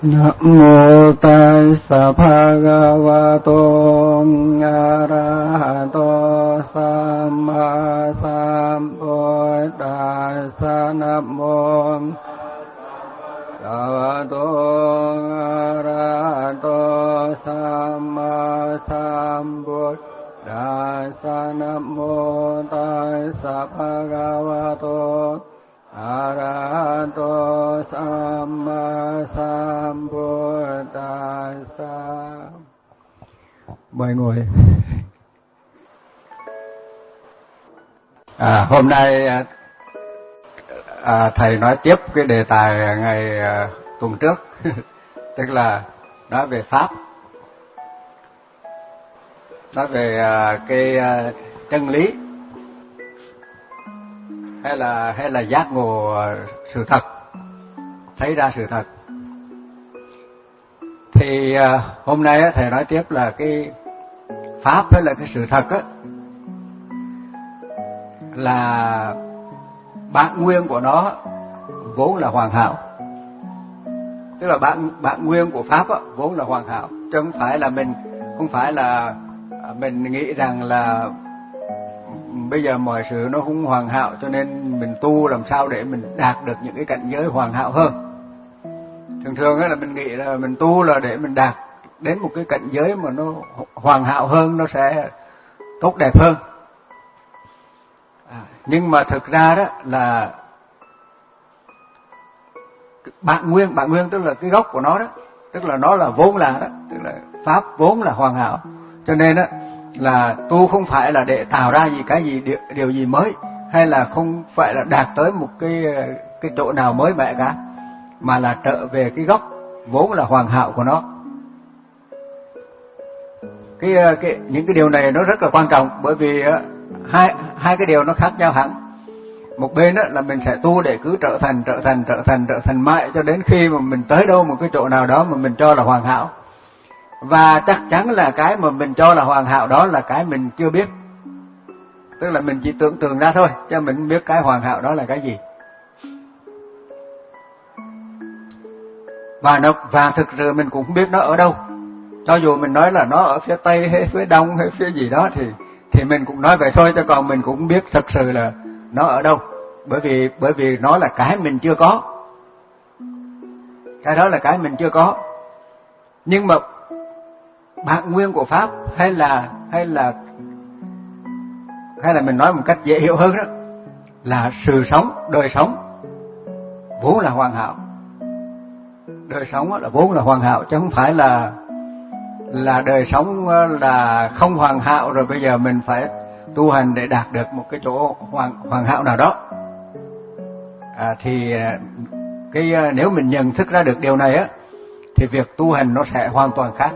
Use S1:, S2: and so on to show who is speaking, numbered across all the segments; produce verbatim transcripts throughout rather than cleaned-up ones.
S1: Nam mô Tassa Bhagavato Arahato Samma Sambuddhassa. Nam mô Bhagavato Arahato Samma Sambuddhassa. Nam mô Tassa Bhagavato Arahato Samma Sambuddhassa. Mời ngồi. À, hôm nay à, thầy nói tiếp cái đề tài ngày à, tuần trước, tức là nói về pháp, nói về à, cái à, chân lý hay là hay là giác ngộ sự thật, thấy ra sự thật. Thì à, hôm nay á, thầy nói tiếp là cái pháp hay là cái sự thật á, là bản nguyên của nó vốn là hoàn hảo. Tức là bản bản nguyên của pháp á, vốn là hoàn hảo, chứ không phải là mình không phải là mình nghĩ rằng là bây giờ mọi sự nó không hoàn hảo cho nên mình tu làm sao để mình đạt được những cái cảnh giới hoàn hảo hơn. Thường thường là mình nghĩ là mình tu là để mình đạt đến một cái cảnh giới mà nó hoàn hảo hơn, nó sẽ tốt đẹp hơn. À, nhưng mà thực ra đó là bản nguyên, bản nguyên tức là cái gốc của nó đó, tức là nó là vốn là đó, tức là pháp vốn là hoàn hảo. Cho nên đó là tu không phải là để tạo ra gì cái gì điều, điều gì mới, hay là không phải là đạt tới một cái cái chỗ nào mới mẻ cả, mà là trở về cái gốc vốn là hoàn hảo của nó. Cái cái những cái điều này nó rất là quan trọng, bởi vì hai hai cái điều nó khác nhau hẳn. Một bên đó là mình sẽ tu để cứ trở thành trở thành trở thành trở thành mãi cho đến khi mà mình tới đâu một cái chỗ nào đó mà mình cho là hoàn hảo. Và chắc chắn là cái mà mình cho là hoàn hảo đó là cái mình chưa biết. Tức là mình chỉ tưởng tượng ra thôi, chứ mình không biết cái hoàn hảo đó là cái gì. Và nó và thực sự mình cũng không biết nó ở đâu. Cho dù mình nói là nó ở phía Tây hay phía Đông hay phía gì đó thì thì mình cũng nói vậy thôi, chứ còn mình cũng không biết thực sự là nó ở đâu. Bởi vì bởi vì nó là cái mình chưa có. Cái đó là cái mình chưa có. Nhưng mà bản nguyên của pháp hay là hay là hay là mình nói một cách dễ hiểu hơn đó là sự sống, đời sống vốn là hoàn hảo. Đời sống là vốn là hoàn hảo, chứ không phải là là đời sống là không hoàn hảo rồi bây giờ mình phải tu hành để đạt được một cái chỗ hoàn hoàn hảo nào đó. À, thì cái nếu mình nhận thức ra được điều này á thì việc tu hành nó sẽ hoàn toàn khác.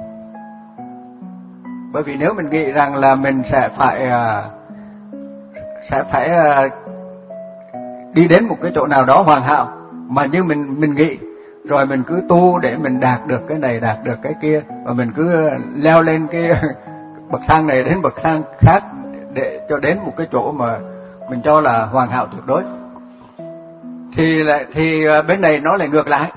S1: Bởi vì nếu mình nghĩ rằng là mình sẽ phải sẽ phải đi đến một cái chỗ nào đó hoàn hảo mà như mình mình nghĩ, rồi mình cứ tu để mình đạt được cái này, đạt được cái kia, và mình cứ leo lên cái bậc thang này đến bậc thang khác để cho đến một cái chỗ mà mình cho là hoàn hảo tuyệt đối, thì lại thì bên này nó lại ngược lại.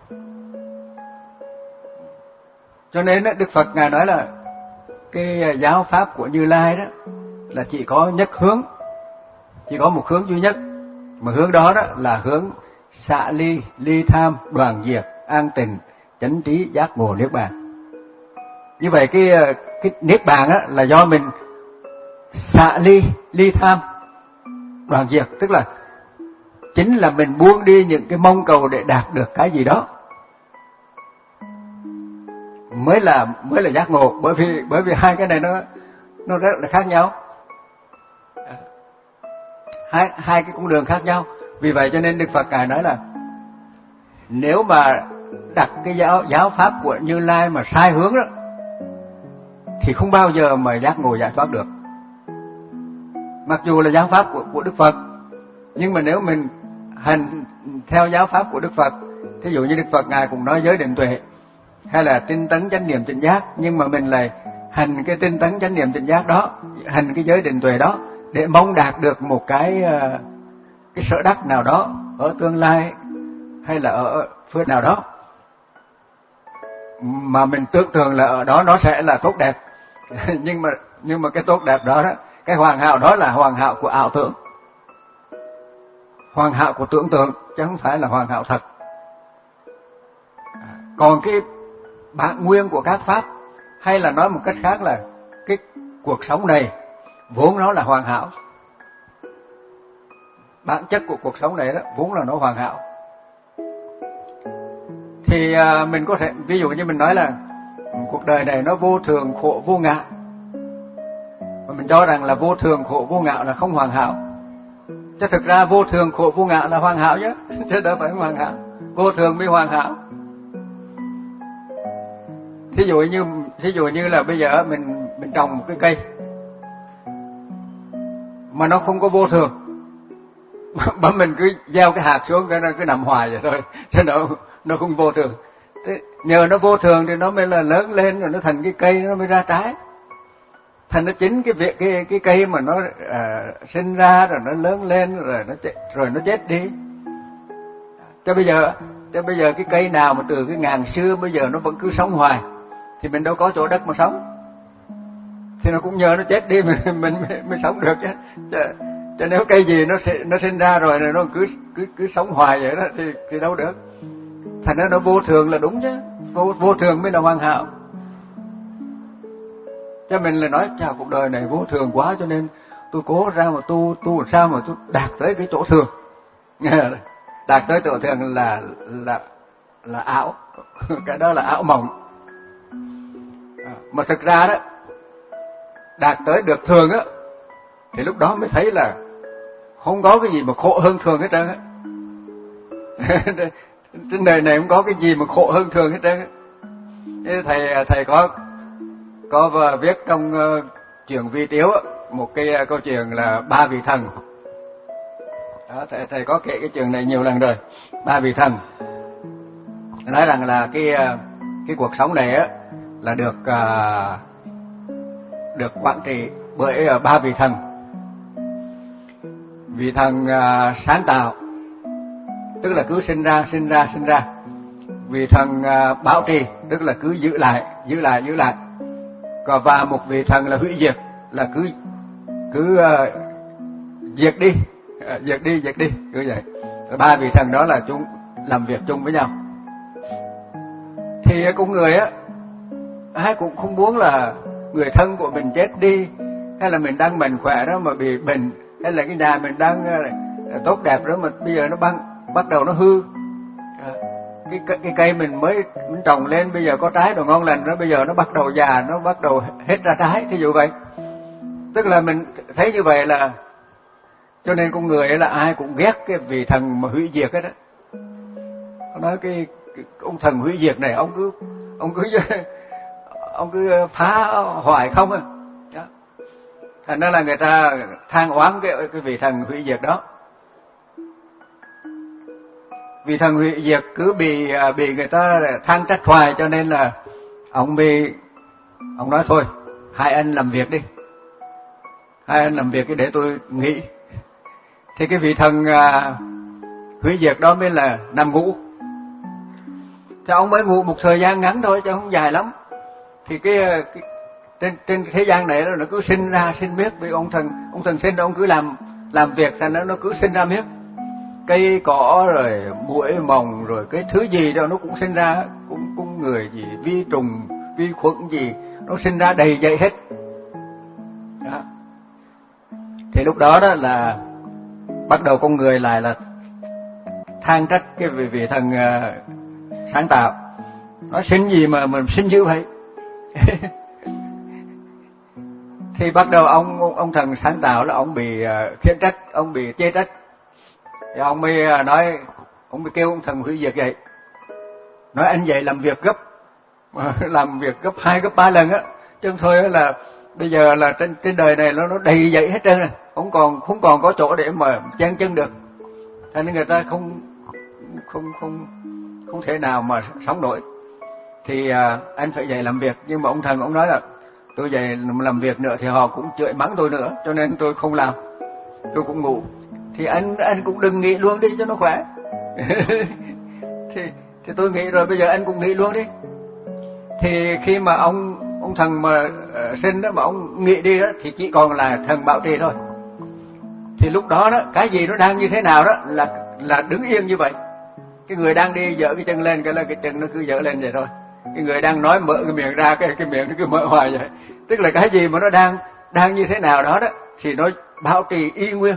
S1: Cho nên Đức Phật ngài nói là cái giáo pháp của Như Lai đó là chỉ có nhất hướng, chỉ có một hướng duy nhất, mà hướng đó đó là hướng xả ly, ly tham, đoạn diệt, an tịnh, chánh trí, giác ngộ, niết bàn. Như vậy cái cái niết bàn á là do mình xả ly, ly tham, đoạn diệt, tức là chính là mình buông đi những cái mong cầu để đạt được cái gì đó, mới là mới là giác ngộ. Bởi vì bởi vì hai cái này nó nó rất là khác nhau, hai hai cái con đường khác nhau. Vì vậy cho nên Đức Phật ngài nói là nếu mà đặt cái giáo giáo pháp của Như Lai mà sai hướng đó thì không bao giờ mà giác ngộ giải thoát được. Mặc dù là giáo pháp của của Đức Phật, nhưng mà nếu mình hành theo giáo pháp của Đức Phật, thí dụ như Đức Phật ngài cũng nói giới định tuệ hay là tinh tấn chánh niệm tỉnh giác, nhưng mà mình lại hành cái tinh tấn chánh niệm tỉnh giác đó, hành cái giới định tuệ đó để mong đạt được một cái cái sở đắc nào đó ở tương lai hay là ở phương nào đó, mà mình tưởng tượng là ở đó nó sẽ là tốt đẹp. nhưng mà nhưng mà cái tốt đẹp đó, đó cái hoàn hảo đó là hoàn hảo của ảo tưởng, hoàn hảo của tưởng tượng chứ không phải là hoàn hảo thật. Còn cái bản nguyên của các pháp, hay là nói một cách khác là cái cuộc sống này vốn nó là hoàn hảo. Bản chất của cuộc sống này đó vốn là nó hoàn hảo. Thì à, mình có thể ví dụ như mình nói là cuộc đời này nó vô thường khổ vô ngã, và mình cho rằng là vô thường khổ vô ngã là không hoàn hảo. Chứ thực ra vô thường khổ vô ngã là hoàn hảo chứ, chứ đâu phải hoàn hảo. Vô thường mới hoàn hảo. Thí dụ như thí dụ như là bây giờ mình mình trồng một cái cây mà nó không có vô thường, mà mình cứ gieo cái hạt xuống cái nó cứ nằm hoài vậy thôi, chứ nó nó không vô thường. Thế nhờ nó vô thường thì nó mới là lớn lên, rồi nó thành cái cây, nó mới ra trái. Thành nó chính cái việc cái cái cây mà nó à, sinh ra rồi nó lớn lên rồi nó chết, rồi nó chết đi. Cho bây giờ cho bây giờ cái cây nào mà từ cái ngàn xưa bây giờ nó vẫn cứ sống hoài thì mình đâu có chỗ đất mà sống. Thì nó cũng nhờ nó chết đi mình mình mới, mới sống được chứ. Cho nếu cây gì nó nó sinh ra rồi này nó cứ cứ cứ sống hoài vậy đó thì thì đâu được. Thành ra nó vô thường là đúng chứ, vô vô thường mới là hoàn hảo. Cho mình là nói chào cuộc đời này vô thường quá, cho nên tôi cố ra mà tu tu làm sao mà tôi đạt tới cái chỗ thường. Đạt tới chỗ thường là là là ảo, cái đó là ảo mộng. Mà thực ra đó, đạt tới được thường á thì lúc đó mới thấy là không có cái gì mà khổ hơn thường hết trơn á. Trên đời này không có cái gì mà khổ hơn thường hết trơn á. Thầy thầy có có viết trong uh, chuyện Vi Tiếu á, một cái uh, câu chuyện là ba vị thần. Đó, thầy thầy có kể cái chuyện này nhiều lần rồi. Ba vị thần nói rằng là cái uh, cái cuộc sống này á là được uh, được quản trị bởi uh, ba vị thần. Vị thần uh, sáng tạo, tức là cứ sinh ra sinh ra sinh ra. Vị thần uh, bảo trì, tức là cứ giữ lại giữ lại giữ lại. Còn và một vị thần là hủy diệt, là cứ cứ uh, diệt đi uh, diệt đi diệt đi cứ vậy. Ba vị thần đó là chúng làm việc chung với nhau. Thì con người á, ai cũng không muốn là người thân của mình chết đi, hay là mình đang mạnh khỏe đó mà bị bệnh, hay là cái nhà mình đang uh, tốt đẹp đó mà bây giờ nó băng, bắt đầu nó hư. Uh, cái, cái cái cây mình mới mình trồng lên bây giờ có trái đồ ngon lành đó, bây giờ nó bắt đầu già, nó bắt đầu hết ra trái, thí dụ vậy. Tức là mình thấy như vậy là cho nên con người ấy là ai cũng ghét cái vị thần mà hủy diệt ấy đó. Nó nói cái, cái ông thần hủy diệt này ông cứ ông cứ ông cứ phá hoại không à. Đó. Thành ra là người ta than oán cái cái vị thần hủy diệt đó. Vị thần hủy diệt cứ bị bị người ta than trách hoài, cho nên là ông bị ông nói thôi, hai anh làm việc đi, hai anh làm việc để tôi nghỉ. Thì cái vị thần à, hủy diệt đó mới là nằm ngủ. Thì ông mới ngủ một thời gian ngắn thôi chứ không dài lắm. Thì cái, cái trên trên thế gian này nó cứ sinh ra sinh miết, vì ông thần ông thần sinh ông cứ làm làm việc, thành nó nó cứ sinh ra miết. Cây cỏ rồi muỗi mồng rồi cái thứ gì đó nó cũng sinh ra, cũng cũng người gì vi trùng vi khuẩn gì nó sinh ra đầy dậy hết đó. Thì lúc đó đó là bắt đầu con người lại là than trách cái vị, vị thần uh, sáng tạo, nó sinh gì mà mình sinh dữ vậy. Thì bắt đầu ông, ông ông thần sáng tạo là ông bị uh, khiển trách, ông bị chê trách. Thì ông mới nói, ông mới kêu ông thần hủy diệt vậy, nói anh vậy làm việc gấp, làm việc gấp hai gấp ba lần á, chứ không thôi là bây giờ là trên trên đời này nó nó đầy dậy hết trơn rồi, không còn không còn có chỗ để mà chen chân được, thành nên người ta không không không không thể nào mà sống nổi. Thì à, anh phải dậy làm việc, nhưng mà ông thần ông nói là tôi dậy làm việc nữa thì họ cũng chửi mắng tôi nữa, cho nên tôi không làm, tôi cũng ngủ. Thì anh anh cũng đừng nghỉ luôn đi cho nó khỏe. thì thì tôi nghĩ rồi bây giờ anh cũng nghỉ luôn đi. thì khi mà ông ông thần mà uh, sinh đó mà ông nghĩ đi đó thì chỉ còn là thần bảo trì thôi. Thì lúc đó đó cái gì nó đang như thế nào đó là là đứng yên như vậy. Cái người đang đi dỡ cái chân lên cái là cái chân nó cứ dỡ lên vậy thôi. Cái người đang nói mở cái miệng ra cái cái miệng nó cứ mở hoài vậy. Tức là cái gì mà nó đang đang như thế nào đó đó thì nó bảo trì y nguyên.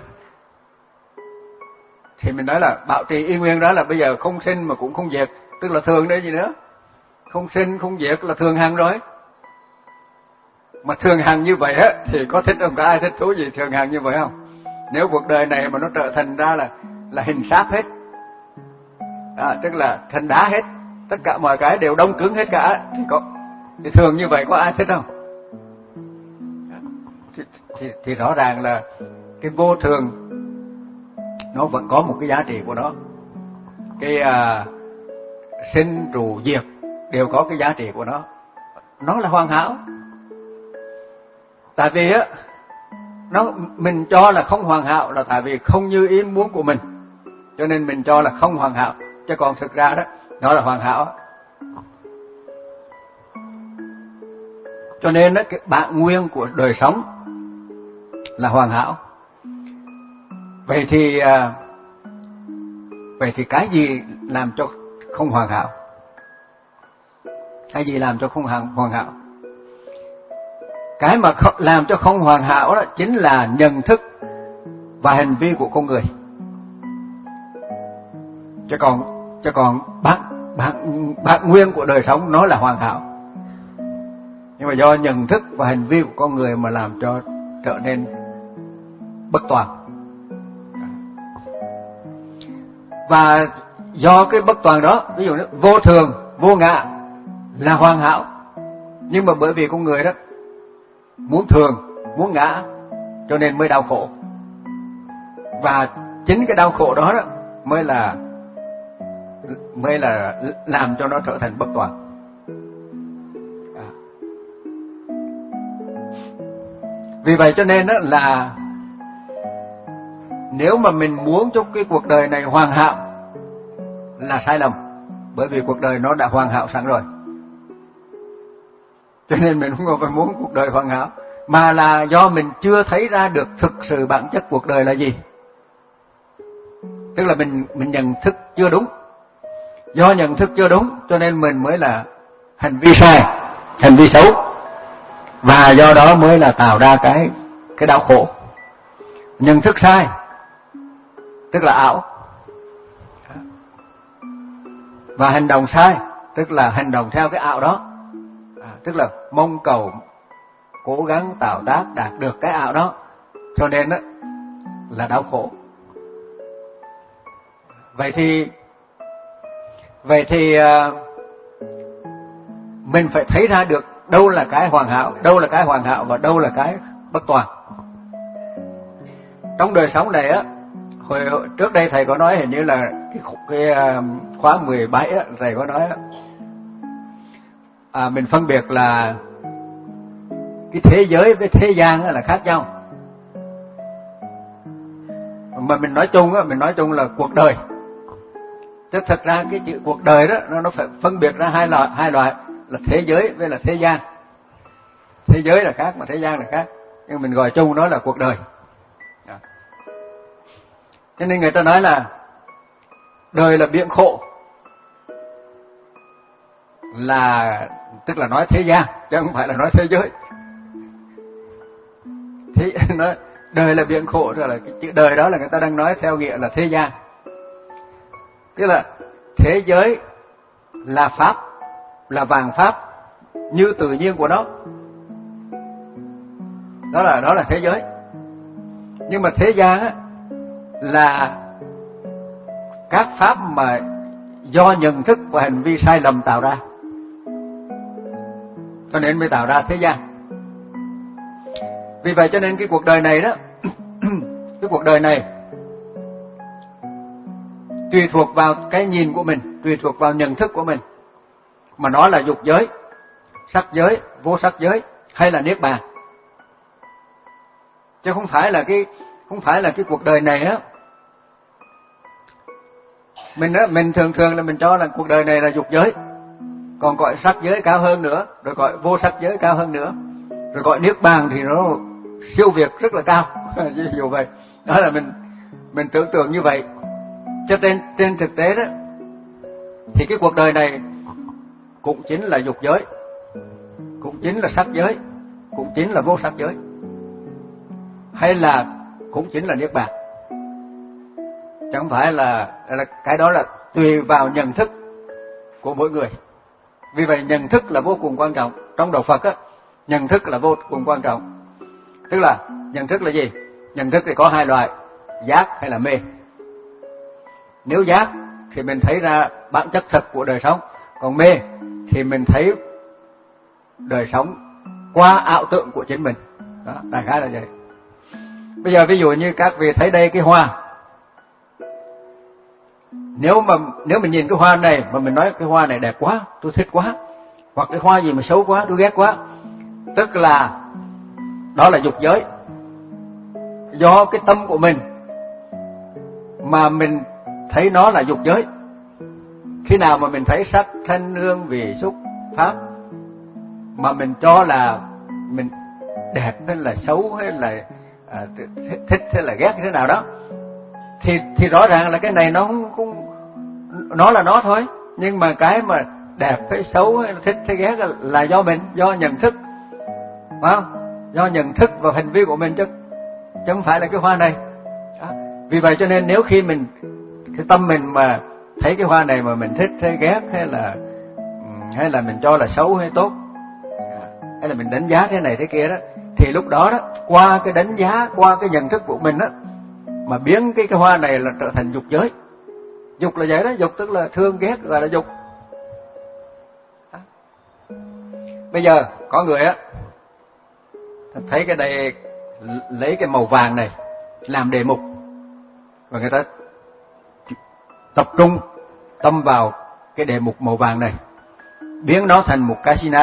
S1: Thì mình nói là bảo trì y nguyên đó là bây giờ không sinh mà cũng không diệt, tức là thường đấy gì nữa. Không sinh không diệt là thường hằng rồi. Mà thường hằng như vậy á thì có thích không? Có ai thích thú gì thường hằng như vậy không? Nếu cuộc đời này mà nó trở thành ra là là hình sáp hết, à, tức là thành đá hết, tất cả mọi cái đều đông cứng hết cả, thì có thì thường như vậy có ai thích không? Thì, thì, thì rõ ràng là cái vô thường nó vẫn có một cái giá trị của nó. Cái à, sinh trụ diệt đều có cái giá trị của nó. Nó là hoàn hảo. Tại vì á nó mình cho là không hoàn hảo là tại vì không như ý muốn của mình, cho nên mình cho là không hoàn hảo, chứ còn thực ra đó nó là hoàn hảo. Cho nên đó, cái bản nguyên của đời sống là hoàn hảo. Vậy thì à, vậy thì cái gì làm cho không hoàn hảo? Cái gì làm cho không hoàn hảo? Cái mà làm cho không hoàn hảo đó chính là nhận thức và hành vi của con người. Chứ còn chứ còn bản bản bản nguyên của đời sống nó là hoàn hảo. Nhưng mà do nhận thức và hành vi của con người mà làm cho trở nên bất toàn. Và do cái bất toàn đó, ví dụ như vô thường, vô ngã là hoàn hảo. Nhưng mà bởi vì con người đó muốn thường, muốn ngã, cho nên mới đau khổ. Và chính cái đau khổ đó, đó mới là mới là làm cho nó trở thành bất toàn. À. Vì vậy cho nên đó là nếu mà mình muốn cho cái cuộc đời này hoàn hảo là sai lầm, bởi vì cuộc đời nó đã hoàn hảo sẵn rồi. Cho nên mình không phải muốn cuộc đời hoàn hảo, mà là do mình chưa thấy ra được thực sự bản chất cuộc đời là gì. Tức là mình mình nhận thức chưa đúng. Do nhận thức chưa đúng cho nên mình mới là hành vi sai, hành vi xấu, và do đó mới là tạo ra cái cái đau khổ. Nhận thức sai tức là ảo, và hành động sai tức là hành động theo cái ảo đó, à, tức là mong cầu cố gắng tạo tác đạt được cái ảo đó, cho nên đó là đau khổ. Vậy thì vậy thì uh, mình phải thấy ra được đâu là cái hoàn hảo, đâu là cái hoàn hảo và đâu là cái bất toàn. Trong đời sống này á, hồi, hồi trước đây thầy có nói hình như là cái, cái uh, khóa mười bảy á, thầy có nói á, à, mình phân biệt là cái thế giới với thế gian á, là khác nhau. Mà mình nói chung á, mình nói chung là cuộc đời. Chứ thật ra cái chữ cuộc đời đó nó nó phải phân biệt ra hai loại, hai loại là thế giới với là thế gian. Thế giới là khác mà thế gian là khác, nhưng mình gọi chung nó là cuộc đời. Cho nên người ta nói là đời là biển khổ, là tức là nói thế gian chứ không phải là nói thế giới. Thế nói đời là biển khổ rồi là cái chữ đời đó là người ta đang nói theo nghĩa là thế gian. Tức là thế giới là pháp, là vạn pháp như tự nhiên của nó. Đó là đó là thế giới. Nhưng mà thế gian á là các pháp mà do nhận thức và hành vi sai lầm tạo ra, cho nên mới tạo ra thế gian. Vì vậy cho nên cái cuộc đời này đó cái cuộc đời này tùy thuộc vào cái nhìn của mình, tùy thuộc vào nhận thức của mình, mà nó là dục giới, sắc giới, vô sắc giới hay là niết bàn. Chứ không phải là cái không phải là cái cuộc đời này á. Mình á, mình thường thường là mình cho là cuộc đời này là dục giới. còn gọi sắc giới cao hơn nữa, rồi gọi vô sắc giới cao hơn nữa, rồi gọi niết bàn thì nó siêu việt rất là cao. Ví dụ vậy, đó là mình mình tưởng tượng như vậy. Cho nên trên thực tế đó thì cái cuộc đời này cũng chính là dục giới, cũng chính là sắc giới, cũng chính là vô sắc giới, hay là cũng chính là niết bàn. Chẳng phải là, là cái đó là tùy vào nhận thức của mỗi người. Vì vậy nhận thức là vô cùng quan trọng. Trong đạo Phật á, nhận thức là vô cùng quan trọng. Tức là nhận thức là gì? Nhận thức thì có hai loại, giác hay là mê. Nếu giác thì mình thấy ra bản chất thật của đời sống, còn mê thì mình thấy đời sống qua ảo tưởng của chính mình. Đó, đại khái là vậy. Bây giờ ví dụ như các vị thấy đây cái hoa, nếu mà nếu mình nhìn cái hoa này mà mình nói cái hoa này đẹp quá, tôi thích quá, hoặc cái hoa gì mà xấu quá, tôi ghét quá, tức là đó là dục giới. Do cái tâm của mình mà mình thấy nó là dục giới. Khi nào mà mình thấy sắc thanh hương vị xúc pháp mà mình cho là mình đẹp hay là xấu hay là à, thích hay là ghét thế nào đó, thì thì rõ ràng là cái này nó không, không nó là nó thôi. Nhưng mà cái mà đẹp hay xấu hay thích hay ghét là do mình, do nhận thức, phải không? Do nhận thức và hành vi của mình chứ chứ không phải là cái hoa này. Đó. Vì vậy cho nên nếu khi mình cái tâm mình mà thấy cái hoa này mà mình thích hay ghét hay là hay là mình cho là xấu hay tốt, hay là mình đánh giá thế này thế kia đó, thì lúc đó đó qua cái đánh giá, qua cái nhận thức của mình đó mà biến cái cái hoa này là trở thành dục giới. Dục là vậy đó, dục tức là thương ghét, gọi là dục. Đó. Bây giờ có người á thấy cái đây, lấy cái màu vàng này làm đề mục và người ta tập trung tâm vào cái đề mục màu vàng này, biến nó thành một casino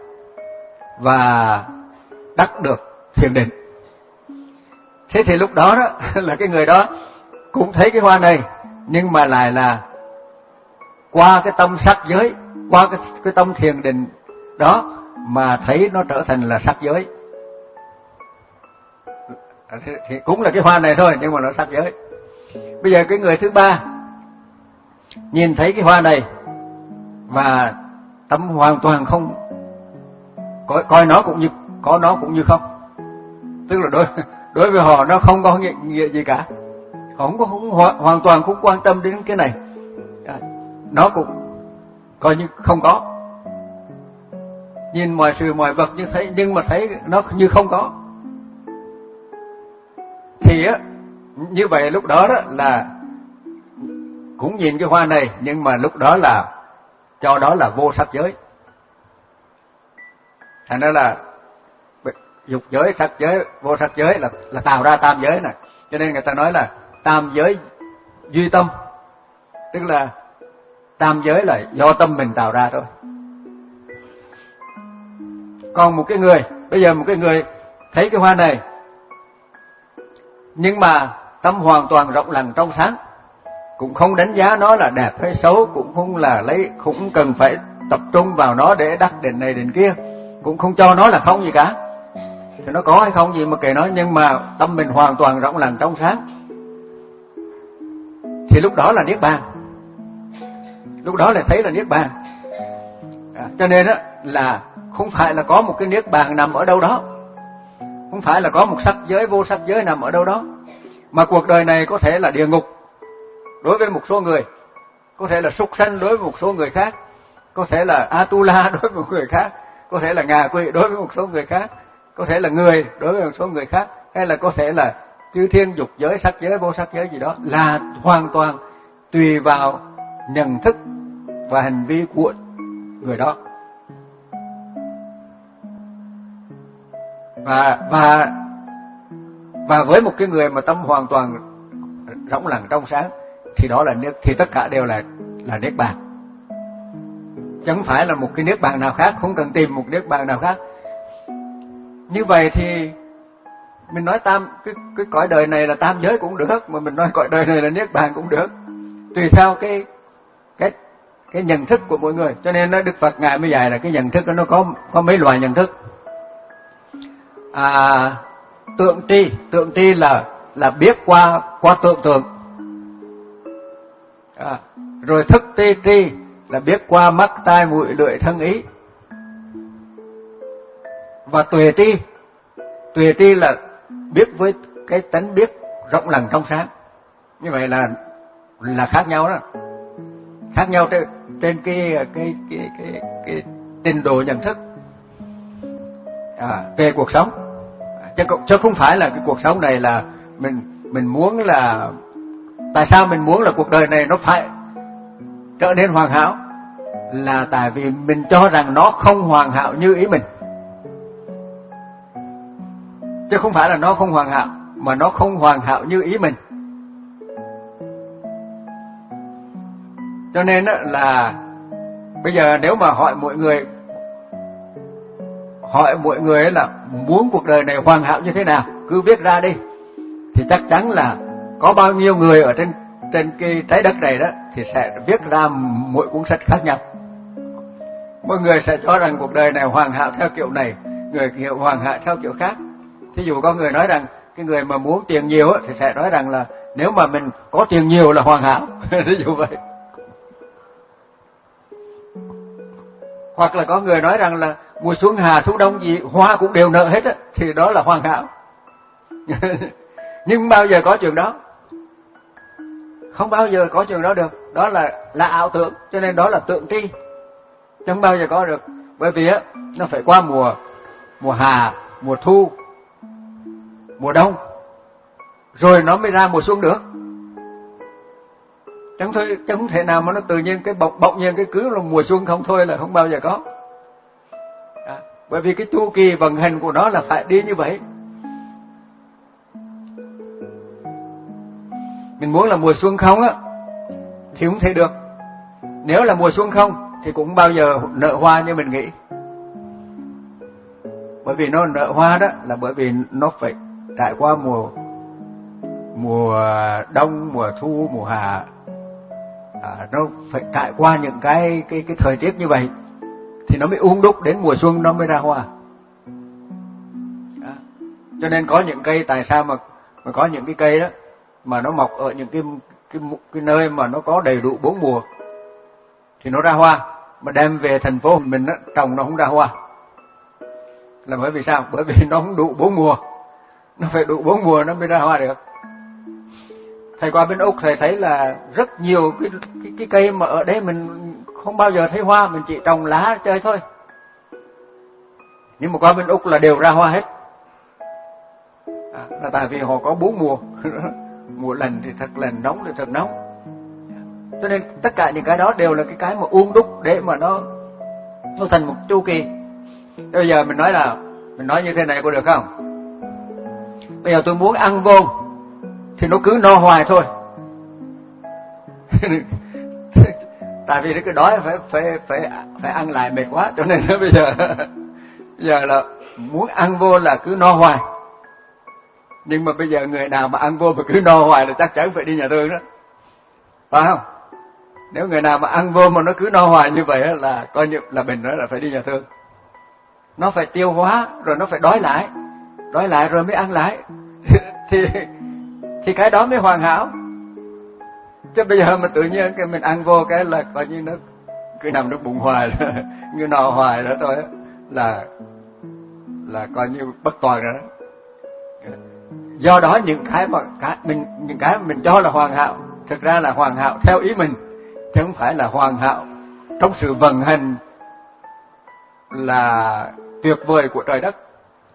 S1: và đắc được thiền định. Thế thì lúc đó đó là cái người đó cũng thấy cái hoa này, nhưng mà lại là qua cái tâm sắc giới, qua cái, cái tâm thiền định đó mà thấy nó trở thành là sắc giới. Thì, thì cũng là cái hoa này thôi, nhưng mà nó sắc giới. Bây giờ cái người thứ ba nhìn thấy cái hoa này và tâm hoàn toàn không coi, coi nó cũng như có nó cũng như không, tức là đối đối với họ nó không có nghĩa, nghĩa gì cả. Họ không có không, hoàn toàn không quan tâm đến cái này, nó cũng coi như không có. Nhìn mọi sự mọi vật như thấy, nhưng mà thấy nó như không có. Thì á, như vậy lúc đó đó là cũng nhìn cái hoa này, nhưng mà lúc đó là cho đó là vô sắc giới. Thành ra là dục giới, sắc giới, vô sắc giới là là tạo ra tam giới này. Cho nên người ta nói là tam giới duy tâm, tức là tam giới là do tâm mình tạo ra thôi. Còn một cái người, bây giờ một cái người thấy cái hoa này, nhưng mà tâm hoàn toàn rộng lặng trong sáng, cũng không đánh giá nó là đẹp hay xấu, cũng không là lấy, cũng cần phải tập trung vào nó để đắc định này định kia, cũng không cho nó là không gì cả. Thì nó có hay không gì mà kệ nó, nhưng mà tâm mình hoàn toàn rộng lặng trong sáng, thì lúc đó là niết bàn. Lúc đó là thấy là niết bàn. À, cho nên á là không phải là có một cái niết bàn nằm ở đâu đó, không phải là có một sắc giới vô sắc giới nằm ở đâu đó, mà cuộc đời này có thể là địa ngục đối với một số người, có thể là súc sanh đối với một số người khác, có thể là Atula đối với một người khác, có thể là ngạ quỷ đối với một số người khác, có thể là người đối với một số người khác, hay là có thể là chư thiên dục giới, sắc giới, vô sắc giới gì đó, là hoàn toàn tùy vào nhận thức và hành vi của người đó. Và và và với một cái người mà tâm hoàn toàn rỗng lặng trong sáng, thì đó là niết, thì tất cả đều là là niết bàn. Chẳng phải là một cái niết bàn nào khác, không cần tìm một niết bàn nào khác. Như vậy thì mình nói tam cái cái cõi đời này là tam giới cũng được, mà mình nói cõi đời này là niết bàn cũng được, tùy theo cái cái cái nhận thức của mỗi người. Cho nên nó Đức Phật ngài mới dạy là cái nhận thức đó nó có có mấy loại nhận thức. À, tượng tri, tượng tri là là biết qua qua tưởng tượng. À, rồi thức tri tri là biết qua mắt tai mũi lưỡi thân ý. Và tuệ tri, tuệ tri là biết với cái tánh biết rộng lặng trong sáng. Như vậy là là khác nhau đó, khác nhau trên trên cái cái cái cái cái trình độ nhận thức à, về cuộc sống. Chứ, chứ không phải là cái cuộc sống này là mình mình muốn là tại sao mình muốn là cuộc đời này nó phải trở nên hoàn hảo, là tại vì mình cho rằng nó không hoàn hảo như ý mình. Chứ không phải là nó không hoàn hảo, mà nó không hoàn hảo như ý mình. Cho nên là bây giờ nếu mà hỏi mọi người hỏi mọi người là muốn cuộc đời này hoàn hảo như thế nào, cứ viết ra đi, thì chắc chắn là có bao nhiêu người ở trên trên cái trái đất này đó thì sẽ viết ra mỗi cuốn sách khác nhau. Mọi người sẽ cho rằng cuộc đời này hoàn hảo theo kiểu này, người kiểu hoàn hảo theo kiểu khác. Thí dụ có người nói rằng cái người mà muốn tiền nhiều thì sẽ nói rằng là nếu mà mình có tiền nhiều là hoàn hảo. Ví dụ vậy. Hoặc là có người nói rằng là mùa xuân hạ thu đông gì hoa cũng đều nở hết á, thì đó là hoàn hảo. Nhưng bao giờ có chuyện đó? Không bao giờ có chuyện đó được. Đó là là ảo tưởng, cho nên đó là tượng tri. Không bao giờ có được. Bởi vì á nó phải qua mùa mùa hạ, mùa thu, mùa đông, rồi nó mới ra mùa xuân được. Chẳng thôi, chẳng không thể nào mà nó tự nhiên cái bỗng bỗng nhiên cái cứ là mùa xuân không thôi, là không bao giờ có. À, bởi vì cái chu kỳ vận hành của nó là phải đi như vậy. Mình muốn là mùa xuân không á thì không thể được. Nếu là mùa xuân không thì cũng không bao giờ nở hoa như mình nghĩ. Bởi vì nó nở hoa đó là bởi vì nó phải trải qua mùa mùa đông, mùa thu, mùa hạ. À, nó phải trải qua những cái cái cái thời tiết như vậy thì nó mới ung đúc đến mùa xuân nó mới ra hoa. À, cho nên có những cây, tại sao mà mà có những cái cây đó mà nó mọc ở những cái cái cái nơi mà nó có đầy đủ bốn mùa thì nó ra hoa, mà đem về thành phố mình đó, trồng nó không ra hoa. Là bởi vì sao? Bởi vì nó không đủ bốn mùa, nó phải đủ bốn mùa nó mới ra hoa được. Thầy qua bên Úc thầy thấy là rất nhiều cái, cái, cái cây mà ở đây mình không bao giờ thấy hoa, mình chỉ trồng lá chơi thôi. Nhưng mà qua bên Úc là đều ra hoa hết. À, là tại vì họ có bốn mùa. Mùa lạnh thì thật lạnh, nóng thì thật nóng. Cho nên tất cả những cái đó đều là cái cái mà uốn đúc để mà nó nó thành một chu kỳ. Bây giờ mình nói là mình nói như thế này có được không? Bây giờ tôi muốn ăn vô thì nó cứ no hoài thôi. Tại vì cái đói phải phải phải phải ăn lại mệt quá, cho nên bây giờ bây giờ là muốn ăn vô là cứ no hoài. Nhưng mà bây giờ người nào mà ăn vô mà cứ no hoài là chắc chắn phải đi nhà thương đó, phải không? Nếu người nào mà ăn vô mà nó cứ no hoài như vậy là coi như là bệnh, đó là phải đi nhà thương. Nó phải tiêu hóa rồi nó phải đói lại, đói lại rồi mới ăn lại. thì thì cái đó mới hoàn hảo. Chứ bây giờ mà tự nhiên cái mình ăn vô cái là coi như nó cứ nằm trong bụng hoài, như no hoài đó thôi, là là coi như bất toàn rồi đó. Do đó những cái mà cái mình những cái mà mình cho là hoàn hảo thực ra là hoàn hảo theo ý mình, chứ không phải là hoàn hảo trong sự vận hành là tuyệt vời của trời đất.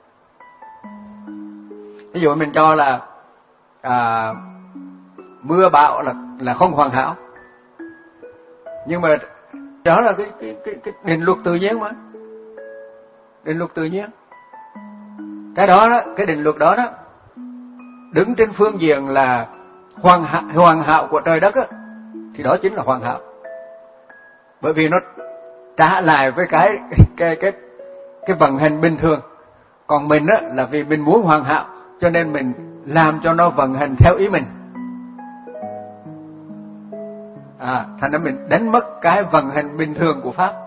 S1: Ví dụ mình cho là à, mưa bão là là không hoàn hảo, nhưng mà đó là cái cái cái, cái định luật tự nhiên mà, định luật tự nhiên. Cái đó đó, cái định luật đó đó đứng trên phương diện là hoàn hảo, hoàn hảo của trời đất á, thì đó chính là hoàn hảo. Bởi vì nó trả lại với cái cái cái cái vận hành bình thường. Còn mình á là vì mình muốn hoàn hảo cho nên mình làm cho nó vận hành theo ý mình. À, thành ra mình đánh mất cái vận hành bình thường của pháp.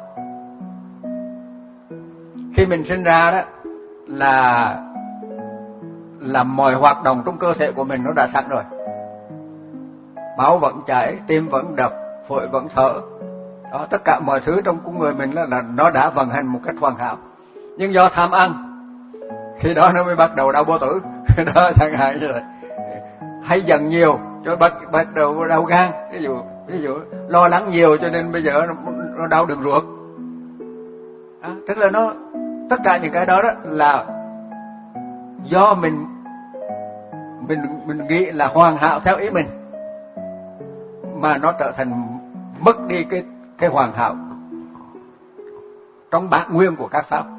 S1: Khi mình sinh ra đó là là mọi hoạt động trong cơ thể của mình nó đã sẵn rồi. Máu vẫn chảy, tim vẫn đập, phổi vẫn thở. Đó, tất cả mọi thứ trong con người mình là, là nó đã vận hành một cách hoàn hảo. Nhưng do tham ăn, khi đó nó mới bắt đầu đau bao tử. Đó, chẳng hạn như vậy. Hay giận nhiều cho bắt bắt đầu đau gan, ví dụ ví dụ lo lắng nhiều cho nên bây giờ nó, nó đau đường ruột. À, tức là nó tất cả những cái đó, đó là do mình mình mình nghĩ là hoàn hảo theo ý mình, mà nó trở thành mất đi cái cái hoàn hảo trong bản nguyên của các pháp.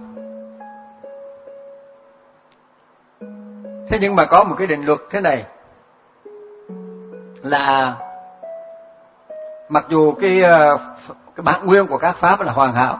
S1: Thế nhưng mà có một cái định luật thế này là mặc dù cái cái bản nguyên của các pháp là hoàn hảo,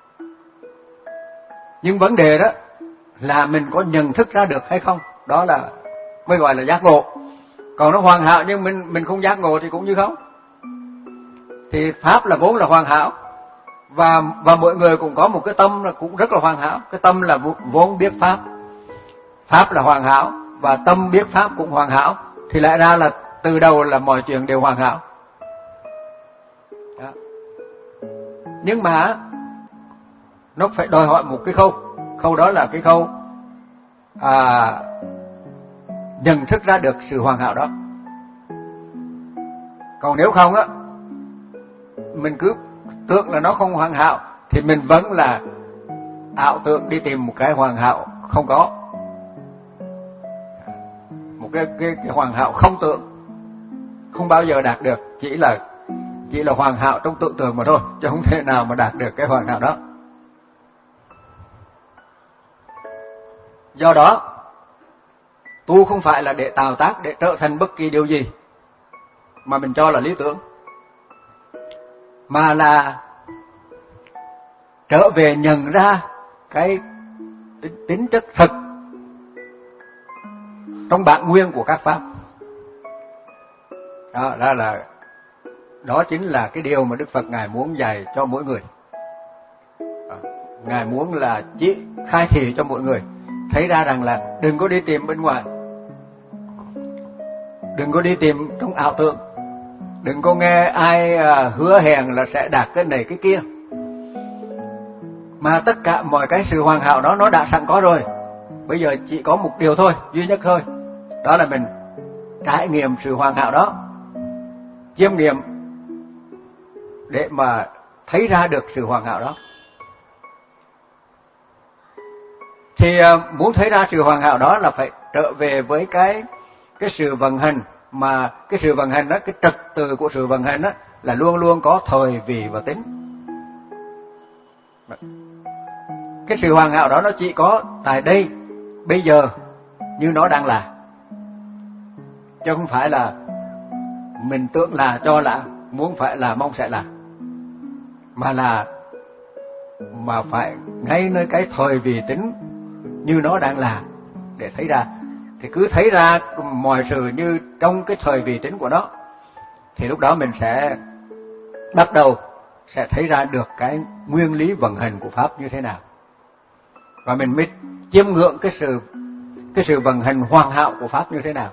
S1: nhưng vấn đề đó là mình có nhận thức ra được hay không, đó là mới gọi là giác ngộ. Còn nó hoàn hảo nhưng mình mình không giác ngộ thì cũng như không. Thì pháp là vốn là hoàn hảo, và và mỗi người cũng có một cái tâm là cũng rất là hoàn hảo. Cái tâm là vốn biết pháp, pháp là hoàn hảo và tâm biết pháp cũng hoàn hảo, thì lại ra là từ đầu là mọi chuyện đều hoàn hảo. Đó. Nhưng mà nó phải đòi hỏi một cái khâu, khâu đó là cái khâu à, nhận thức ra được sự hoàn hảo đó. Còn nếu không á, mình cứ tưởng là nó không hoàn hảo thì mình vẫn là ảo tưởng đi tìm một cái hoàn hảo không có, một cái cái, cái hoàn hảo không tưởng, không bao giờ đạt được, chỉ là chỉ là hoàn hảo trong tưởng tượng mà thôi, chứ không thể nào mà đạt được cái hoàn hảo đó. Do đó tu không phải là để tạo tác, để trở thành bất kỳ điều gì mà mình cho là lý tưởng, mà là trở về nhận ra cái tính chất thật trong bản nguyên của các pháp. Đó, đó là đó chính là cái điều mà Đức Phật Ngài muốn dạy cho mỗi người. Đó, Ngài muốn là chỉ khai thị cho mỗi người thấy ra rằng là đừng có đi tìm bên ngoài, đừng có đi tìm trong ảo tưởng, đừng có nghe ai hứa hẹn là sẽ đạt cái này cái kia, mà tất cả mọi cái sự hoàn hảo đó nó đã sẵn có rồi. Bây giờ chỉ có một điều thôi, duy nhất thôi, đó là mình trải nghiệm sự hoàn hảo đó, chiêm nghiệm để mà thấy ra được sự hoàn hảo đó. Thì muốn thấy ra sự hoàn hảo đó là phải trở về với cái cái sự vận hành, mà cái sự vận hành đó, cái trật tự của sự vận hành đó là luôn luôn có thời vị và tính. Cái sự hoàn hảo đó nó chỉ có tại đây bây giờ như nó đang là, chứ không phải là mình tưởng là, cho là, muốn phải là, mong sẽ là, mà là mà phải ngay nơi cái thời vị tính như nó đang là để thấy ra. Thì cứ thấy ra mọi sự như trong cái thời vị tính của nó, thì lúc đó mình sẽ bắt đầu sẽ thấy ra được cái nguyên lý vận hành của pháp như thế nào, và mình mới chiêm ngưỡng cái sự cái sự vận hành hoàn hảo của pháp như thế nào.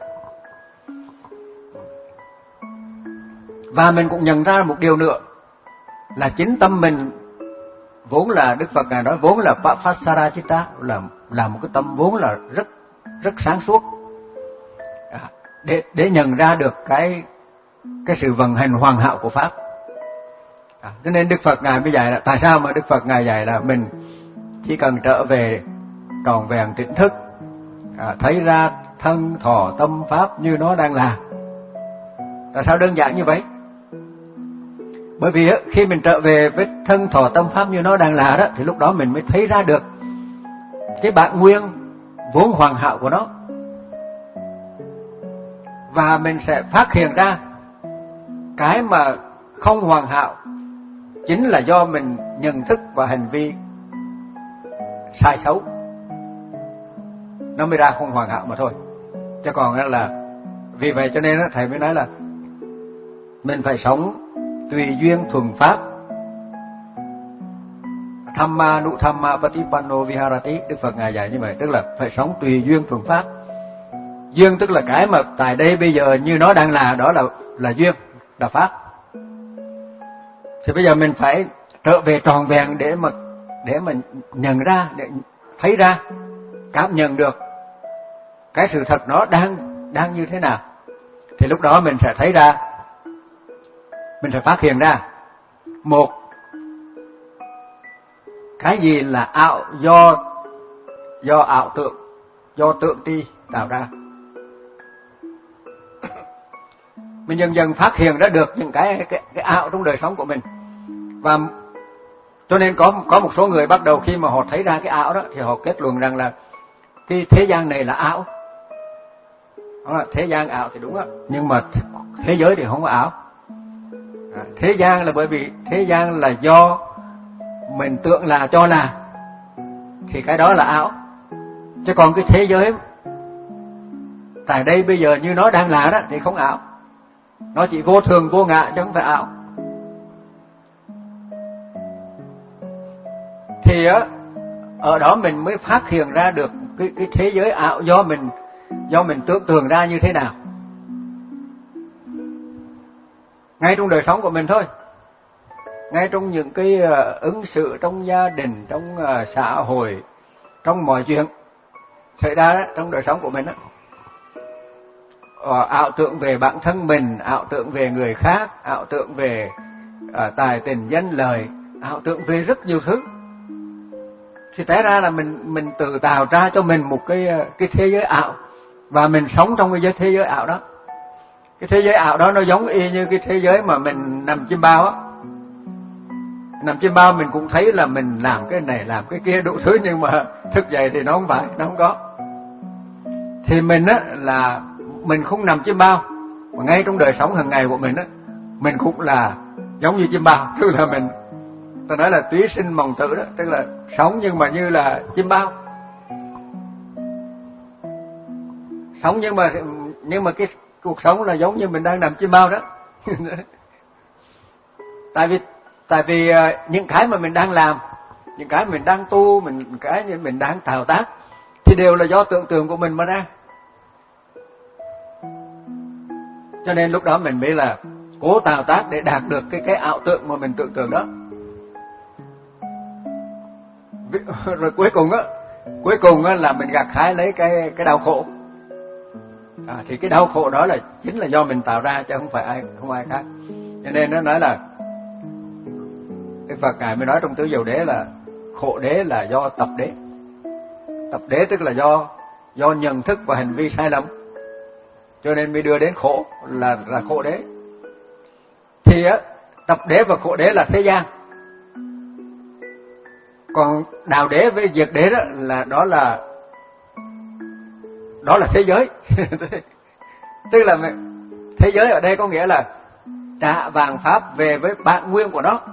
S1: Và mình cũng nhận ra một điều nữa là chính tâm mình vốn là, Đức Phật Ngài nói vốn là Pasara Chitta, là là một cái tâm vốn là rất rất sáng suốt, à, để để nhận ra được cái cái sự vận hành hoàn hảo của pháp. À, cho nên Đức Phật Ngài mới dạy là tại sao mà Đức Phật Ngài dạy là mình chỉ cần trở về tròn vẹn tỉnh thức, à, thấy ra thân thọ tâm pháp như nó đang là. Tại sao đơn giản như vậy? Bởi vì khi mình trở về với thân thọ tâm pháp như nó đang là đó, thì lúc đó mình mới thấy ra được cái bản nguyên vốn hoàn hảo của nó, và mình sẽ phát hiện ra cái mà không hoàn hảo chính là do mình nhận thức và hành vi sai xấu, nó mới ra không hoàn hảo mà thôi. Chứ còn là vì vậy cho nên thầy mới nói là mình phải sống tùy duyên thuần pháp. Thamma nu thamma patipanno viharati, Đức Phật ngài dạy như vậy, tức là phải sống tùy duyên thuần pháp. Duyên tức là cái mà tại đây bây giờ như nó đang là, đó là là duyên, là pháp. Thì bây giờ mình phải trở về tròn vẹn để mà để mà nhận ra, để thấy ra, cảm nhận được cái sự thật nó đang đang như thế nào. Thì lúc đó mình sẽ thấy ra, mình sẽ phát hiện ra một cái gì là ảo do do ảo tượng, do tượng tri tạo ra. Mình dần dần phát hiện ra được những cái cái, cái ảo trong đời sống của mình. Và cho nên có có một số người bắt đầu khi mà họ thấy ra cái ảo đó thì họ kết luận rằng là cái thế gian này là ảo. Đó là thế gian ảo thì đúng á, nhưng mà thế giới thì không có ảo. À, thế gian là bởi vì thế gian là do mình tưởng là cho là, thì cái đó là ảo. Chứ còn cái thế giới tại đây bây giờ như nó đang là đó thì không ảo. Nó chỉ vô thường vô ngã chứ không phải ảo. Thì á, ở đó mình mới phát hiện ra được cái, cái thế giới ảo do mình do mình tưởng tượng ra như thế nào. Ngay trong đời sống của mình thôi, ngay trong những cái uh, ứng xử trong gia đình, trong uh, xã hội, trong mọi chuyện xảy ra đó, trong đời sống của mình đó. Uh, ảo tưởng về bản thân mình, ảo tưởng về người khác, ảo tưởng về uh, tài tình danh lợi, ảo tưởng về rất nhiều thứ. Thì té ra là mình mình tự tạo ra cho mình một cái cái thế giới ảo, và mình sống trong cái thế giới ảo đó. Cái thế giới ảo đó nó giống y như cái thế giới mà mình nằm chim bao á. Nằm chim bao mình cũng thấy là mình làm cái này làm cái kia đủ thứ, nhưng mà thức dậy thì nó không phải, nó không có. Thì mình á là mình không nằm chim bao, mà ngay trong đời sống hàng ngày của mình á, mình cũng là giống như chim bao, tức là mình ta nói là túy sinh mồng tử đó, tức là sống nhưng mà như là chim bao. Sống nhưng mà nhưng mà cái cuộc sống là giống như mình đang nằm chim bao đó. Tại vì tại vì những cái mà mình đang làm, những cái mình đang tu, mình cái như mình đang tạo tác thì đều là do tưởng tượng của mình mà ra. Cho nên lúc đó mình mới là cố tạo tác để đạt được cái cái ảo tượng mà mình tưởng tượng đó. Rồi cuối cùng á, cuối cùng á là mình gặt hái lấy cái cái đau khổ. À, thì cái đau khổ đó là chính là do mình tạo ra chứ không phải ai không ai khác. Cho nên nó nói là Đức Phật ngài mới nói trong Tứ Dầu Đế là khổ đế là do tập đế. Tập đế tức là do do nhận thức và hành vi sai lầm, cho nên mới đưa đến khổ, là là khổ đế. Thì á, tập đế và khổ đế là thế gian. Còn đạo đế với diệt đế đó là đó là đó là thế giới. Tức là thế giới ở đây có nghĩa là trả vàng pháp về với bản nguyên của nó,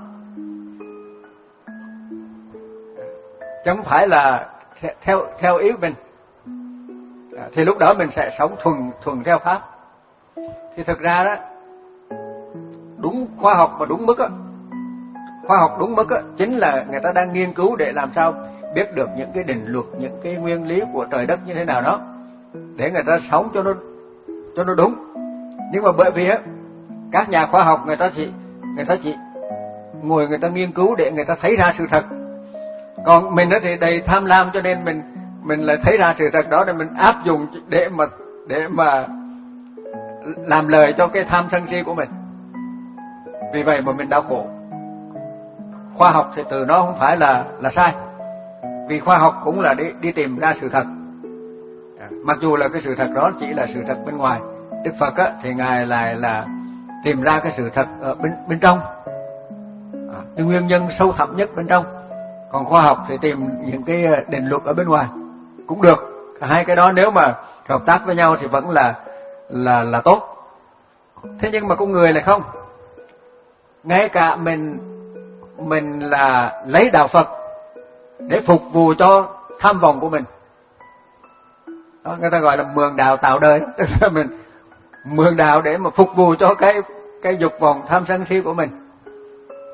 S1: chứ không phải là theo theo ý mình. À, thì lúc đó mình sẽ sống thuần thuần theo pháp. Thì thực ra đó, đúng khoa học và đúng mức á, khoa học đúng mức á, chính là người ta đang nghiên cứu để làm sao biết được những cái định luật, những cái nguyên lý của trời đất như thế nào đó, để người ta sống cho nó cho nó đúng. Nhưng mà bởi vì á, các nhà khoa học người ta chỉ người ta chỉ ngồi người ta nghiên cứu để người ta thấy ra sự thật. Còn mình á thì đầy tham lam, cho nên mình mình lại thấy ra sự thật đó để mình áp dụng để mà để mà làm lời cho cái tham sân si của mình. Vì vậy mà mình đau khổ. Khoa học thì từ nó không phải là là sai, vì khoa học cũng là đi đi tìm ra sự thật. À, mặc dù là cái sự thật đó chỉ là sự thật bên ngoài, Đức Phật á thì ngài lại là tìm ra cái sự thật ở bên bên trong, à, cái nguyên nhân sâu thẳm nhất bên trong. Còn khoa học thì tìm những cái định luật ở bên ngoài cũng được. Hai cái đó nếu mà hợp tác với nhau thì vẫn là là là tốt. Thế nhưng mà con người lại không. Ngay cả mình mình là lấy đạo Phật để phục vụ cho tham vọng của mình. Đó, người ta gọi là mượn đạo tạo đời, tức là mình mượn đạo để mà phục vụ cho cái cái dục vọng tham sân si của mình.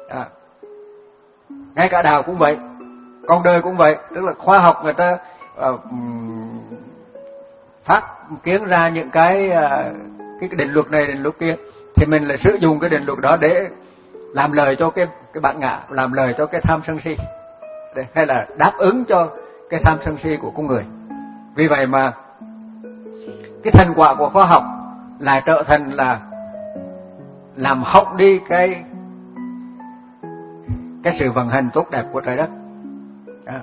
S1: À, ngay cả đạo cũng vậy, con đời cũng vậy, tức là khoa học người ta uh, phát kiến ra những cái uh, cái định luật này định luật kia, thì mình lại sử dụng cái định luật đó để làm lời cho cái cái bản ngã, làm lời cho cái tham sân si, để, hay là đáp ứng cho cái tham sân si của con người. Vì vậy mà cái thành quả của khoa học lại trở thành là làm hỏng đi cái cái sự vận hành tốt đẹp của trái đất. À.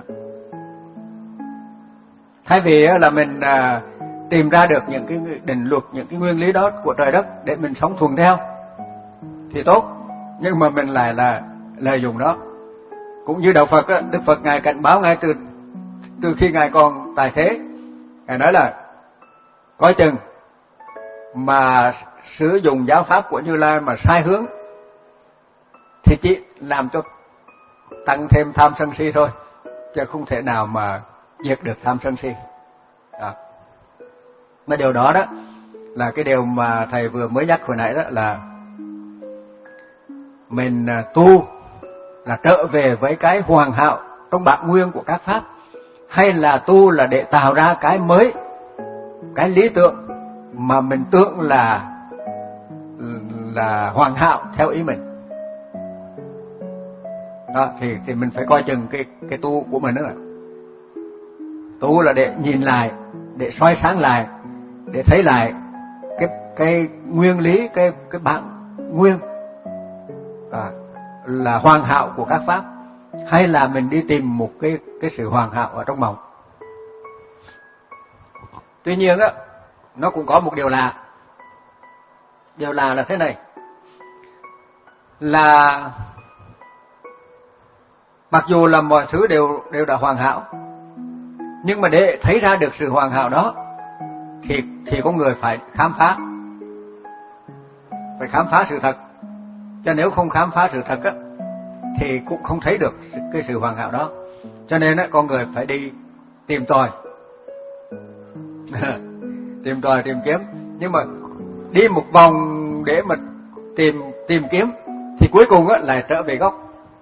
S1: Thay vì là mình à, tìm ra được những cái định luật, những cái nguyên lý đó của trời đất để mình sống thuận theo thì tốt, nhưng mà mình lại là lợi dụng đó. Cũng như đạo Phật á, Đức Phật ngài cảnh báo ngay từ từ khi ngài còn tại thế, ngài nói là coi chừng mà sử dụng giáo pháp của Như Lai mà sai hướng thì chỉ làm cho tăng thêm tham sân si thôi, chứ không thể nào mà diệt được tham sân si. Đó. Mà điều đó đó là cái điều mà thầy vừa mới nhắc hồi nãy, đó là mình tu là trở về với cái hoàn hảo trong bản nguyên của các pháp, hay là tu là để tạo ra cái mới, cái lý tưởng mà mình tưởng là là hoàn hảo theo ý mình. Đó, thì thì mình phải coi chừng cái cái tu của mình nữa. Tu là để nhìn lại, để soi sáng lại, để thấy lại cái cái nguyên lý, cái cái bản nguyên à, là hoàn hảo của các pháp, hay là mình đi tìm một cái cái sự hoàn hảo ở trong mộng. Tuy nhiên á, nó cũng có một điều lạ. Điều lạ là thế này, là mặc dù là mọi thứ đều đều đã hoàn hảo, nhưng mà để thấy ra được sự hoàn hảo đó thì thì có người phải khám phá, phải khám phá sự thật. Cho nếu không khám phá sự thật á, thì cũng không thấy được cái sự hoàn hảo đó. Cho nên á, con người phải đi tìm tòi, tìm tòi tìm kiếm. Nhưng mà đi một vòng để mà tìm tìm kiếm thì cuối cùng á lại trở về gốc.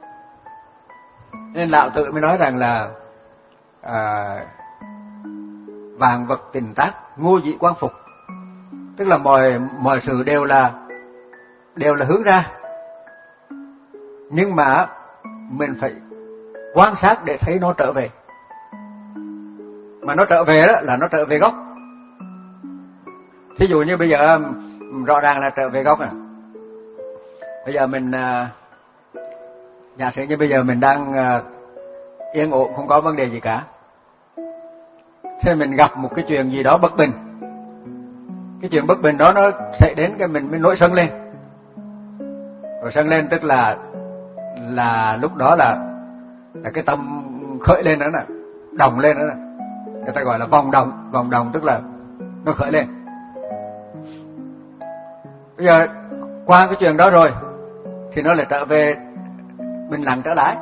S1: Nên Lão Tự mới nói rằng là à, vạn vật tình tác, ngô dị quang phục, tức là mọi mọi sự đều là đều là hướng ra, nhưng mà mình phải quan sát để thấy nó trở về. Mà nó trở về đó là nó trở về gốc. Thí dụ như bây giờ rõ ràng là trở về gốc à. Bây giờ mình giả sử như bây giờ mình đang yên ổn, không có vấn đề gì cả. Thế mình gặp một cái chuyện gì đó bất bình. Cái chuyện bất bình đó nó xảy đến, cái mình mới nổi sân lên. Rồi sân lên tức là là lúc đó là là cái tâm khởi lên đó nè, đồng lên đó nè. Người ta gọi là vòng đồng, vòng đồng tức là nó khởi lên. Bây giờ qua cái chuyện đó rồi thì nó lại trở về bình lặng trở lại.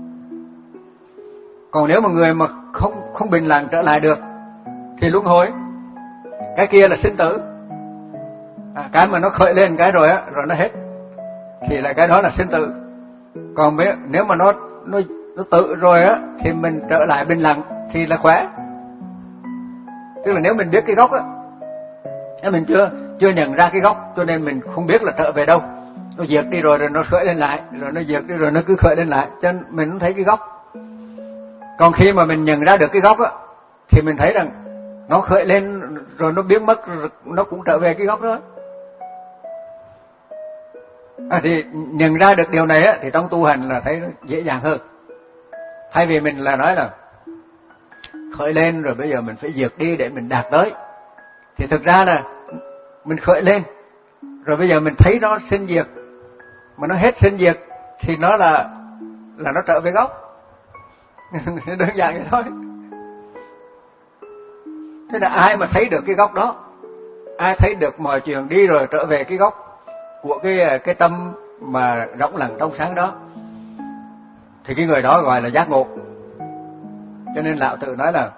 S1: Còn nếu mà người mà không không bình lặng trở lại được thì luân hồi. Cái kia là sinh tử. À, cái mà nó khởi lên cái rồi á, rồi nó hết thì là cái đó là sinh tử. Còn nếu mà nó nó nó tự rồi á thì mình trở lại bình lặng thì là khỏe. Tức là nếu mình biết cái gốc á, nếu mình chưa chưa nhận ra cái gốc, cho nên mình không biết là trở về đâu. Nó diệt đi rồi rồi nó khởi lên lại, rồi nó diệt đi rồi nó cứ khởi lên lại, cho nên mình không thấy cái gốc. Còn khi mà mình nhận ra được cái gốc á thì mình thấy rằng nó khởi lên rồi nó biến mất, rồi nó cũng trở về cái gốc đó. À, thì nhận ra được điều này á thì trong tu hành là thấy nó dễ dàng hơn. Thay vì mình là nói là khởi lên rồi bây giờ mình phải diệt đi để mình đạt tới, thì thực ra là mình khởi lên rồi bây giờ mình thấy nó sinh diệt, mà nó hết sinh diệt thì nó là là nó trở về gốc. Đơn giản vậy thôi. Thế là ai mà thấy được cái gốc đó, ai thấy được mọi chuyện đi rồi trở về cái gốc của cái cái tâm mà rỗng lặng trong sáng đó, thì cái người đó gọi là giác ngộ. Cho nên Lão Tự nói là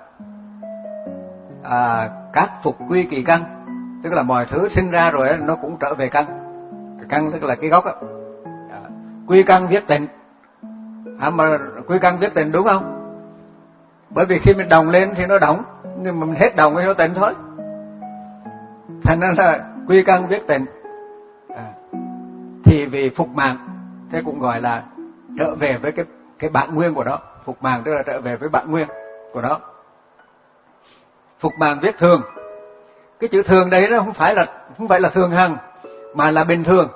S1: à, các phục quy kỳ căn, tức là mọi thứ sinh ra rồi nó cũng trở về căn. Căn tức là cái gốc á. quy căn viết tịnh. À, mà quy căn viết tịnh đúng không? Bởi vì khi mình đồng lên thì nó đóng, nhưng mà mình hết đồng thì nó tịnh thôi. Thành ra là quy căn viết tịnh. À, thì vì phục mạng, thế cũng gọi là trở về với cái cái bản nguyên của nó. Phục mạng tức là trở về với bản nguyên của nó. Phục mạng viết thường. Cái chữ thường đấy nó không phải là không phải là thường hằng, mà là bình thường.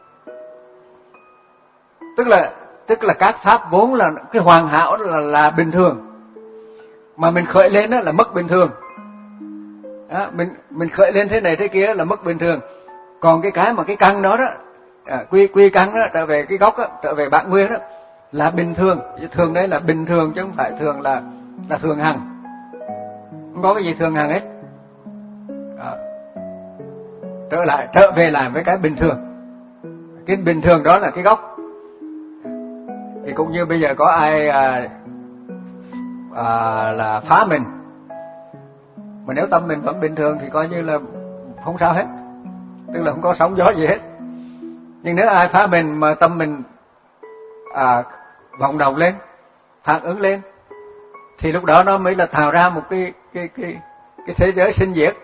S1: Tức là tức là các pháp vốn là cái hoàn hảo là là bình thường, mà mình khởi lên đó là mất bình thường. Đó, mình mình khởi lên thế này thế kia là mất bình thường. Còn cái cái mà cái căn đó đó, à, quy quy căn đó, trở về cái gốc đó, trở về bản nguyên đó là bình thường. Thường đấy là bình thường chứ không phải thường là là thường hằng. Không có cái gì thường hằng hết. À, trở lại trở về lại với cái bình thường. Cái bình thường đó là cái gốc. Thì cũng như bây giờ có ai à, à, là phá mình, mà nếu tâm mình vẫn bình thường thì coi như là không sao hết, tức là không có sóng gió gì hết. Nhưng nếu ai phá mình mà tâm mình à, vọng động lên, phản ứng lên, thì lúc đó nó mới là tạo ra một cái cái cái cái thế giới sinh diệt.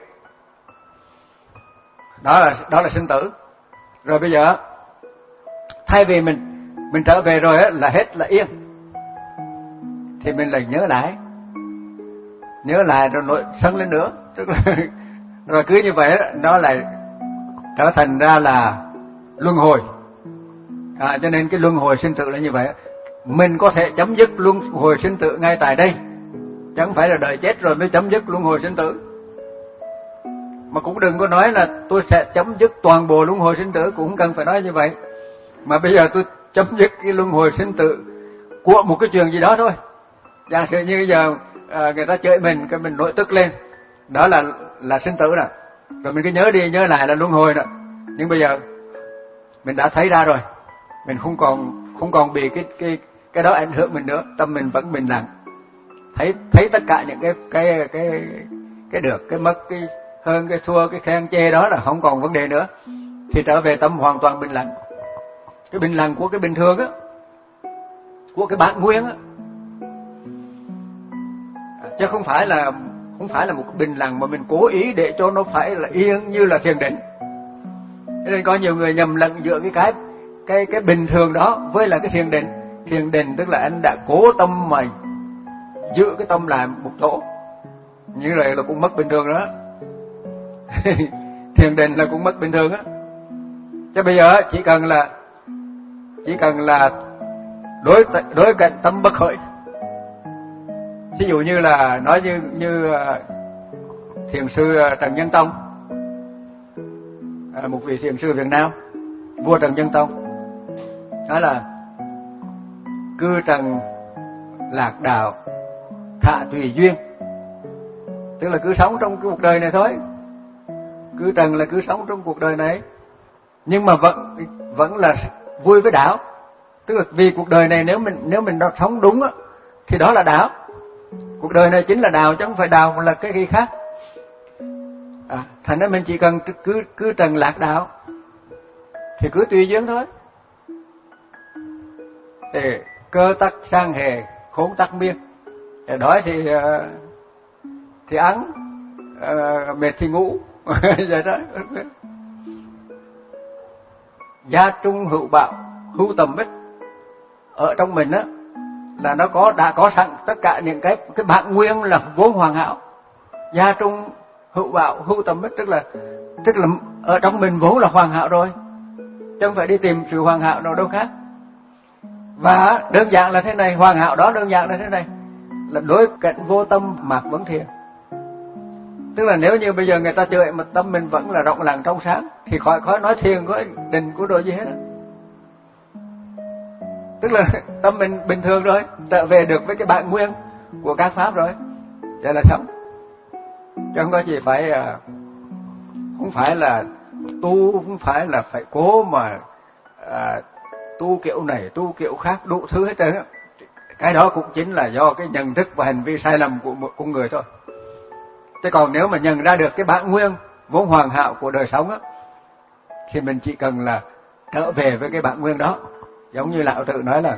S1: Đó là đó là sinh tử. Rồi bây giờ thay vì mình mình trở về rồi á là hết là yên, thì mình lại nhớ lại, nhớ lại rồi nổi sân lên nữa, tức là rồi cứ như vậy đó, nó lại trở thành ra là luân hồi. À, cho nên cái luân hồi sinh tử là như vậy. Mình có thể chấm dứt luân hồi sinh tử ngay tại đây, chẳng phải là đợi chết rồi mới chấm dứt luân hồi sinh tử. Mà cũng đừng có nói là tôi sẽ chấm dứt toàn bộ luân hồi sinh tử, cũng không cần phải nói như vậy. Mà bây giờ tôi chấm dứt cái luân hồi sinh tử của một cái chuyện gì đó thôi. Giả sử như giờ à, người ta chửi mình, cái mình nổi tức lên, đó là là sinh tử nè. Rồi mình cứ nhớ đi nhớ lại là luân hồi nè. Nhưng bây giờ mình đã thấy ra rồi, mình không còn không còn bị cái cái cái đó ảnh hưởng mình nữa, tâm mình vẫn bình lặng. Thấy thấy tất cả những cái cái cái cái được, cái mất, cái hơn, cái thua, cái khen chê đó là không còn vấn đề nữa, thì trở về tâm hoàn toàn bình lặng. Cái bình lặng của cái bình thường á, của cái bản nguyên á, chứ không phải là không phải là một cái bình lặng mà mình cố ý để cho nó phải là yên như là thiền định. Cho nên có nhiều người nhầm lẫn giữa cái cái cái cái bình thường đó với là cái thiền định. Thiền định tức là anh đã cố tâm mà giữ cái tâm lại một chỗ, như vậy là cũng mất bình thường đó. Thiền định là cũng mất bình thường á. Chứ bây giờ chỉ cần là chỉ cần là đối đối cạnh tâm bất khởi. Ví dụ như là nói như như thiền sư Trần Nhân Tông, à, một vị thiền sư Việt Nam, vua Trần Nhân Tông, nói là cư trần lạc đạo thạ tùy duyên, tức là cứ sống trong cái cuộc đời này thôi. Cứ trần là cứ sống trong cuộc đời này, nhưng mà vẫn vẫn là vui với đạo. Tức là vì cuộc đời này nếu mình nếu mình đó sống đúng á, thì đó là đạo. Cuộc đời này chính là đạo, chứ không phải đạo là cái gì khác. À, thành ra mình chỉ cần cứ cứ trần lạc đạo thì cứ tùy duyên thôi. Thì cơ tắc sang hề, khốn tắc miên. Để đói thì thì ăn, mệt thì ngủ. Vậy đó. Gia trung hữu bạo, hữu tầm bích. Ở trong mình á là nó có đã có sẵn tất cả những cái cái bản nguyên là vốn hoàn hảo. Gia trung hữu bạo, hữu tầm bích, tức là tức là ở trong mình vốn là hoàn hảo rồi, chứ không phải đi tìm sự hoàn hảo đâu đâu khác. Và đơn giản là thế này, hoàn hảo đó đơn giản là thế này, là đối cận vô tâm mạc vấn thiền. Tức là nếu như bây giờ người ta chửi mà tâm mình vẫn là rộng lặng trong sáng, thì khỏi khỏi nói thiền, khỏi định của đồ gì hết. Tức là tâm mình bình thường rồi, trở về được với cái bản nguyên của các pháp rồi, vậy là xong. Chứ không có gì phải, không phải là tu, không phải là phải cố mà à, tu kiểu này, tu kiểu khác, đủ thứ hết trơn. Cái đó cũng chính là do cái nhận thức và hành vi sai lầm của một con người thôi. Chứ còn nếu mà nhận ra được cái bản nguyên vốn hoàn hảo của đời sống á, thì mình chỉ cần là trở về với cái bản nguyên đó, Giống như lão tự nói là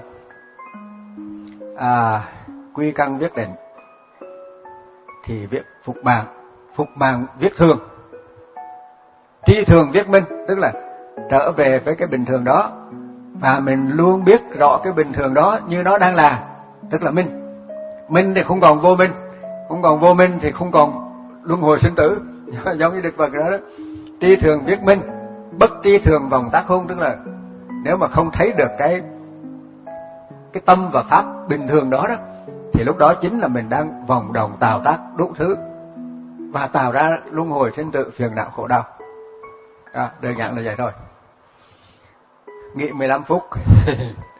S1: à, quy căn viết định thì viết phục mạng, phục mạng viết thường, tri thường viết minh, tức là trở về với cái bình thường đó và mình luôn biết rõ cái bình thường đó như nó đang là, tức là minh. Minh thì không còn vô minh, không còn vô minh thì không còn luân hồi sinh tử, giống như Đức Phật đó đó. Tri thường viết minh, bất tri thường vòng tác hung, tức là nếu mà không thấy được cái cái tâm và pháp bình thường đó đó thì lúc đó chính là mình đang vòng đồng tạo tác đủ thứ và tạo ra luân hồi sinh tử, phiền não khổ đau. À, đơn giản là vậy thôi. Nghỉ mười lăm phút.